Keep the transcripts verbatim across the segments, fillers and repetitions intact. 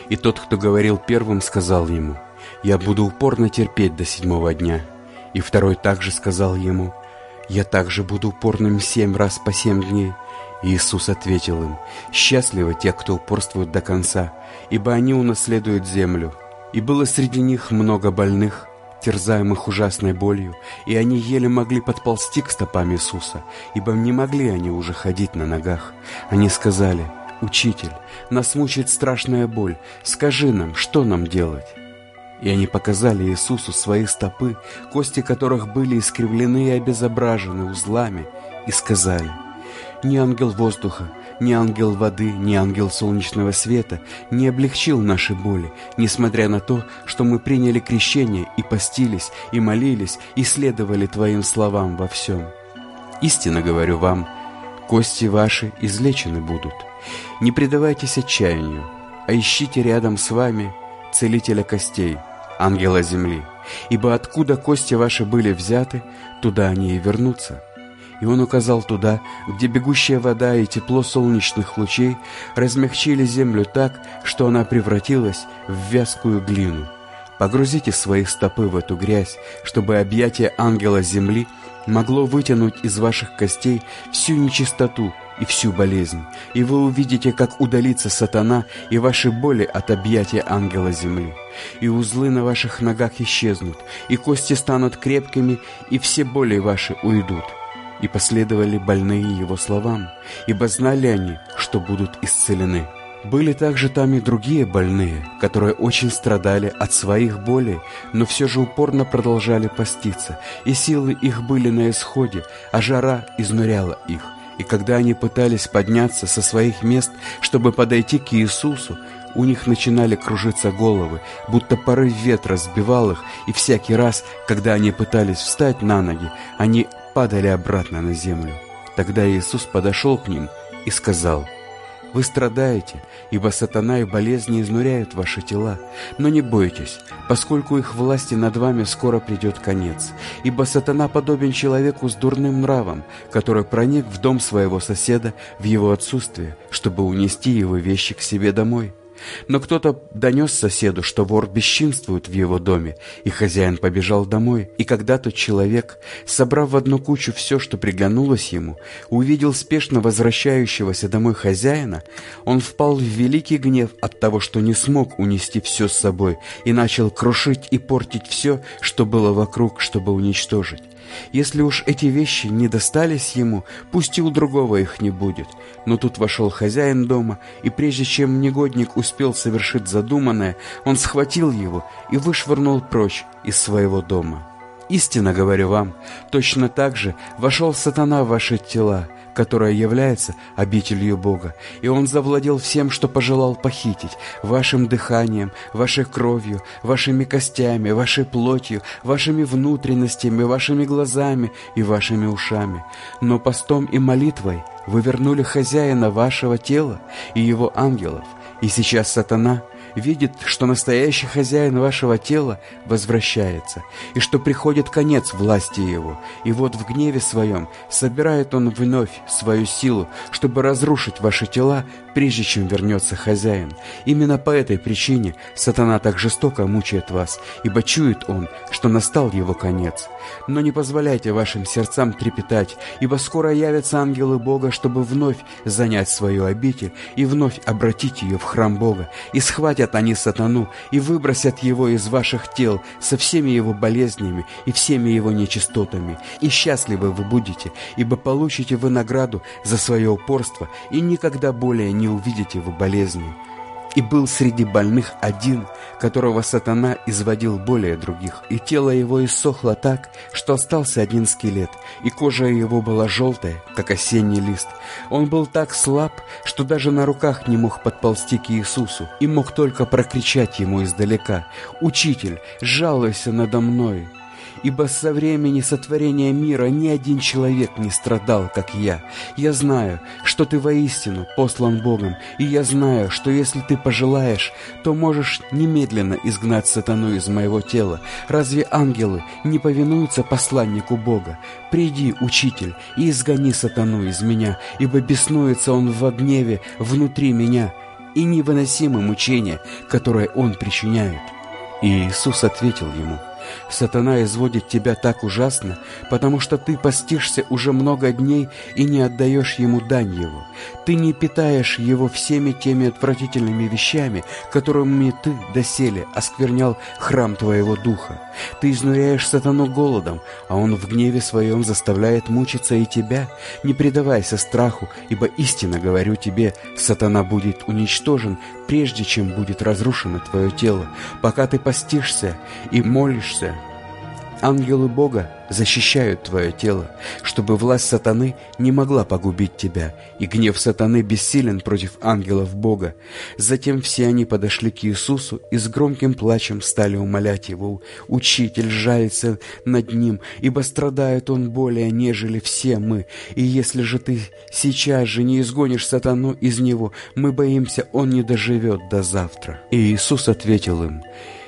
И тот, кто говорил первым, сказал ему: «Я буду упорно терпеть до седьмого дня». И второй также сказал ему: «Я также буду упорным семь раз по семь дней». И Иисус ответил им: «Счастливы те, кто упорствует до конца, ибо они унаследуют землю». И было среди них много больных, терзаемых ужасной болью, и они еле могли подползти к стопам Иисуса, ибо не могли они уже ходить на ногах. Они сказали: «Учитель, нас мучает страшная боль, скажи нам, что нам делать?» И они показали Иисусу свои стопы, кости которых были искривлены и обезображены узлами, и сказали: «Ни ангел воздуха, ни ангел воды, ни ангел солнечного света не облегчил наши боли, несмотря на то, что мы приняли крещение и постились, и молились, и следовали Твоим словам во всем. Истинно говорю вам, кости ваши излечены будут. Не предавайтесь отчаянию, а ищите рядом с вами целителя костей, ангела земли, ибо откуда кости ваши были взяты, туда они и вернутся». И он указал туда, где бегущая вода и тепло солнечных лучей размягчили землю так, что она превратилась в вязкую глину. Погрузите свои стопы в эту грязь, чтобы объятие ангела земли могло вытянуть из ваших костей всю нечистоту и всю болезнь, и вы увидите, как удалится сатана и ваши боли от объятия ангела земли. И узлы на ваших ногах исчезнут, и кости станут крепкими, и все боли ваши уйдут. И последовали больные его словам, ибо знали они, что будут исцелены. Были также там и другие больные, которые очень страдали от своих болей, но все же упорно продолжали поститься, и силы их были на исходе, а жара изнуряла их. И когда они пытались подняться со своих мест, чтобы подойти к Иисусу, у них начинали кружиться головы, будто порыв ветра сбивал их, и всякий раз, когда они пытались встать на ноги, они падали обратно на землю. Тогда Иисус подошел к ним и сказал: «Вы страдаете, ибо сатана и болезни изнуряют ваши тела. Но не бойтесь, поскольку их власти над вами скоро придет конец. Ибо сатана подобен человеку с дурным нравом, который проник в дом своего соседа в его отсутствие, чтобы унести его вещи к себе домой. Но кто-то донес соседу, что вор бесчинствует в его доме, и хозяин побежал домой. И когда тот человек, собрав в одну кучу все, что приглянулось ему, увидел спешно возвращающегося домой хозяина, он впал в великий гнев от того, что не смог унести все с собой, и начал крушить и портить все, что было вокруг, чтобы уничтожить. Если уж эти вещи не достались ему, пусть и у другого их не будет». Но тут вошел хозяин дома, и прежде чем негодник успел совершить задуманное, он схватил его и вышвырнул прочь из своего дома. Истинно говорю вам, точно так же вошел сатана в ваши тела, которая является обителью Бога, и он завладел всем, что пожелал похитить: вашим дыханием, вашей кровью, вашими костями, вашей плотью, вашими внутренностями, вашими глазами и вашими ушами. Но постом и молитвой вы вернули хозяина вашего тела и его ангелов, и сейчас сатана видит, что настоящий хозяин вашего тела возвращается, и что приходит конец власти его, и вот в гневе своем собирает он вновь свою силу, чтобы разрушить ваши тела, прежде чем вернется хозяин. Именно по этой причине сатана так жестоко мучает вас, ибо чует он, что настал его конец. Но не позволяйте вашим сердцам трепетать, ибо скоро явятся ангелы Бога, чтобы вновь занять свою обитель и вновь обратить ее в храм Бога, и схватят они сатану и выбросят его из ваших тел со всеми его болезнями и всеми его нечистотами. И счастливы вы будете, ибо получите вы награду за свое упорство, и никогда более не увидите вы болезни. И был среди больных один, которого сатана изводил более других, и тело его иссохло так, что остался один скелет, и кожа его была желтая, как осенний лист. Он был так слаб, что даже на руках не мог подползти к Иисусу, и мог только прокричать ему издалека: «Учитель, жалуйся надо мной!» Ибо со времени сотворения мира ни один человек не страдал, как я. Я знаю, что ты воистину послан Богом, и я знаю, что если ты пожелаешь, то можешь немедленно изгнать сатану из моего тела. Разве ангелы не повинуются посланнику Бога? Приди, учитель, и изгони сатану из меня, ибо беснуется он во гневе внутри меня, и невыносимы мучения, которые он причиняет». И Иисус ответил ему: «Сатана изводит тебя так ужасно, потому что ты постишься уже много дней и не отдаешь ему дань его. Ты не питаешь его всеми теми отвратительными вещами, которыми ты доселе осквернял храм твоего духа. Ты изнуряешь сатану голодом, а он в гневе своем заставляет мучиться и тебя. Не предавайся страху, ибо истинно говорю тебе, сатана будет уничтожен, прежде чем будет разрушено твое тело. Пока ты постишься и молишься, ангелы Бога защищают твое тело, чтобы власть сатаны не могла погубить тебя, и гнев сатаны бессилен против ангелов Бога». Затем все они подошли к Иисусу и с громким плачем стали умолять Его: «Учитель, жалься над ним, ибо страдает он более, нежели все мы. И если же ты сейчас же не изгонишь сатану из него, мы боимся, он не доживет до завтра». И Иисус ответил им: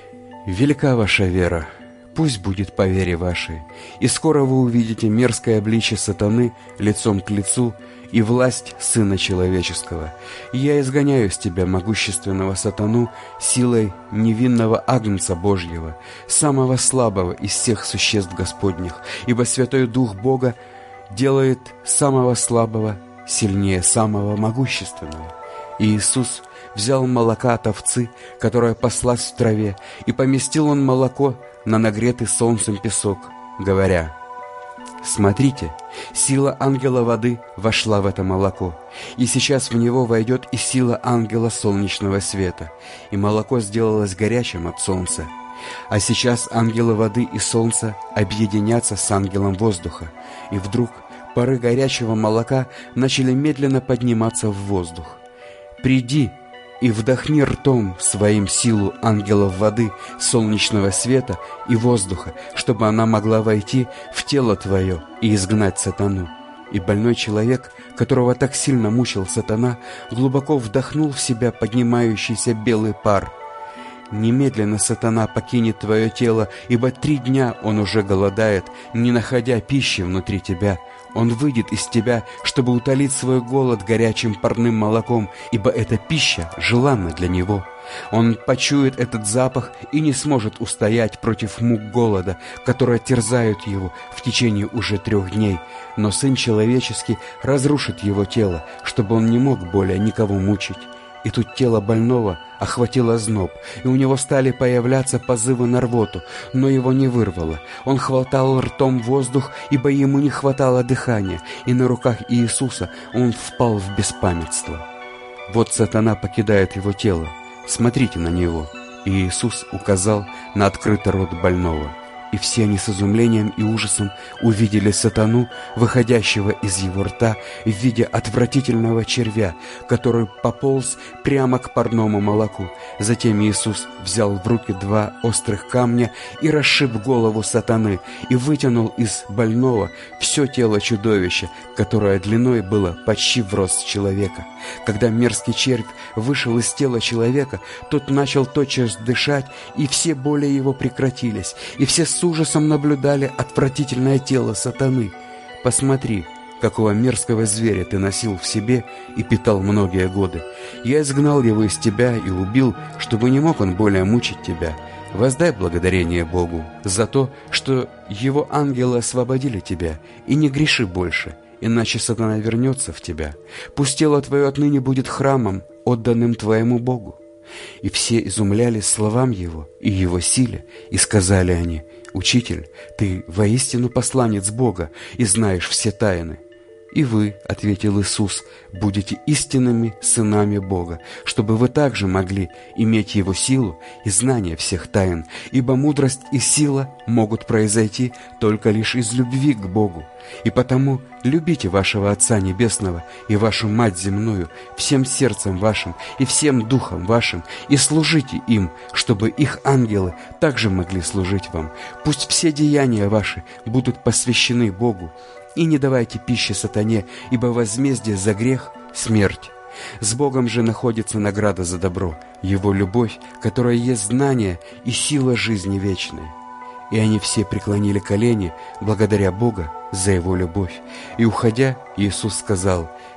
«Велика ваша вера, пусть будет по вере вашей, и скоро вы увидите мерзкое обличие сатаны лицом к лицу и власть Сына Человеческого. Я изгоняю с тебя могущественного сатану силой невинного Агнца Божьего, самого слабого из всех существ Господних, ибо Святой Дух Бога делает самого слабого сильнее самого могущественного». И Иисус взял молока от овцы, которая паслась в траве, и поместил он молоко на нагретый солнцем песок, говоря: «Смотрите, сила ангела воды вошла в это молоко, и сейчас в него войдет и сила ангела солнечного света, и молоко сделалось горячим от солнца. А сейчас ангелы воды и солнца объединятся с ангелом воздуха, и вдруг пары горячего молока начали медленно подниматься в воздух. Приди и вдохни ртом своим силу ангелов воды, солнечного света и воздуха, чтобы она могла войти в тело твое и изгнать сатану». И больной человек, которого так сильно мучил сатана, глубоко вдохнул в себя поднимающийся белый пар. Немедленно сатана покинет твое тело, ибо три дня он уже голодает, не находя пищи внутри тебя. Он выйдет из тебя, чтобы утолить свой голод горячим парным молоком, ибо эта пища желанна для него. Он почует этот запах и не сможет устоять против мук голода, которые терзают его в течение уже трех дней. Но Сын Человеческий разрушит его тело, чтобы он не мог более никого мучить. И тут тело больного охватило озноб, и у него стали появляться позывы на рвоту, но его не вырвало. Он хватал ртом воздух, ибо ему не хватало дыхания, и на руках Иисуса он впал в беспамятство. Вот сатана покидает его тело. Смотрите на него. И Иисус указал на открытый рот больного. И все они с изумлением и ужасом увидели сатану, выходящего из его рта в виде отвратительного червя, который пополз прямо к парному молоку. Затем Иисус взял в руки два острых камня и расшиб голову сатаны, и вытянул из больного все тело чудовища, которое длиной было почти в рост человека. Когда мерзкий червь вышел из тела человека, тот начал тотчас дышать, и все боли его прекратились, и все с ужасом наблюдали отвратительное тело сатаны. Посмотри, какого мерзкого зверя ты носил в себе и питал многие годы. Я изгнал его из тебя и убил, чтобы не мог он более мучить тебя. Воздай благодарение Богу за то, что его ангелы освободили тебя, и не греши больше, иначе сатана вернется в тебя. Пусть тело твое отныне будет храмом, отданным твоему Богу». И все изумлялись словам его и его силе, и сказали они: «Учитель, ты воистину посланец Бога и знаешь все тайны». «И вы, — ответил Иисус, — будете истинными сынами Бога, чтобы вы также могли иметь Его силу и знание всех тайн, ибо мудрость и сила могут произойти только лишь из любви к Богу. И потому любите вашего Отца Небесного и вашу Мать Земную всем сердцем вашим и всем духом вашим, и служите им, чтобы их ангелы также могли служить вам. Пусть все деяния ваши будут посвящены Богу. И не давайте пищи сатане, ибо возмездие за грех — смерть. С Богом же находится награда за добро, Его любовь, которая есть знание и сила жизни вечной». И они все преклонили колени, благодаря Бога за Его любовь. И, уходя, Иисус сказал: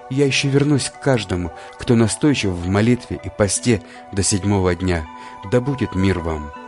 Я еще вернусь к каждому, кто настойчив в молитве и посте до седьмого дня. Да будет мир вам!»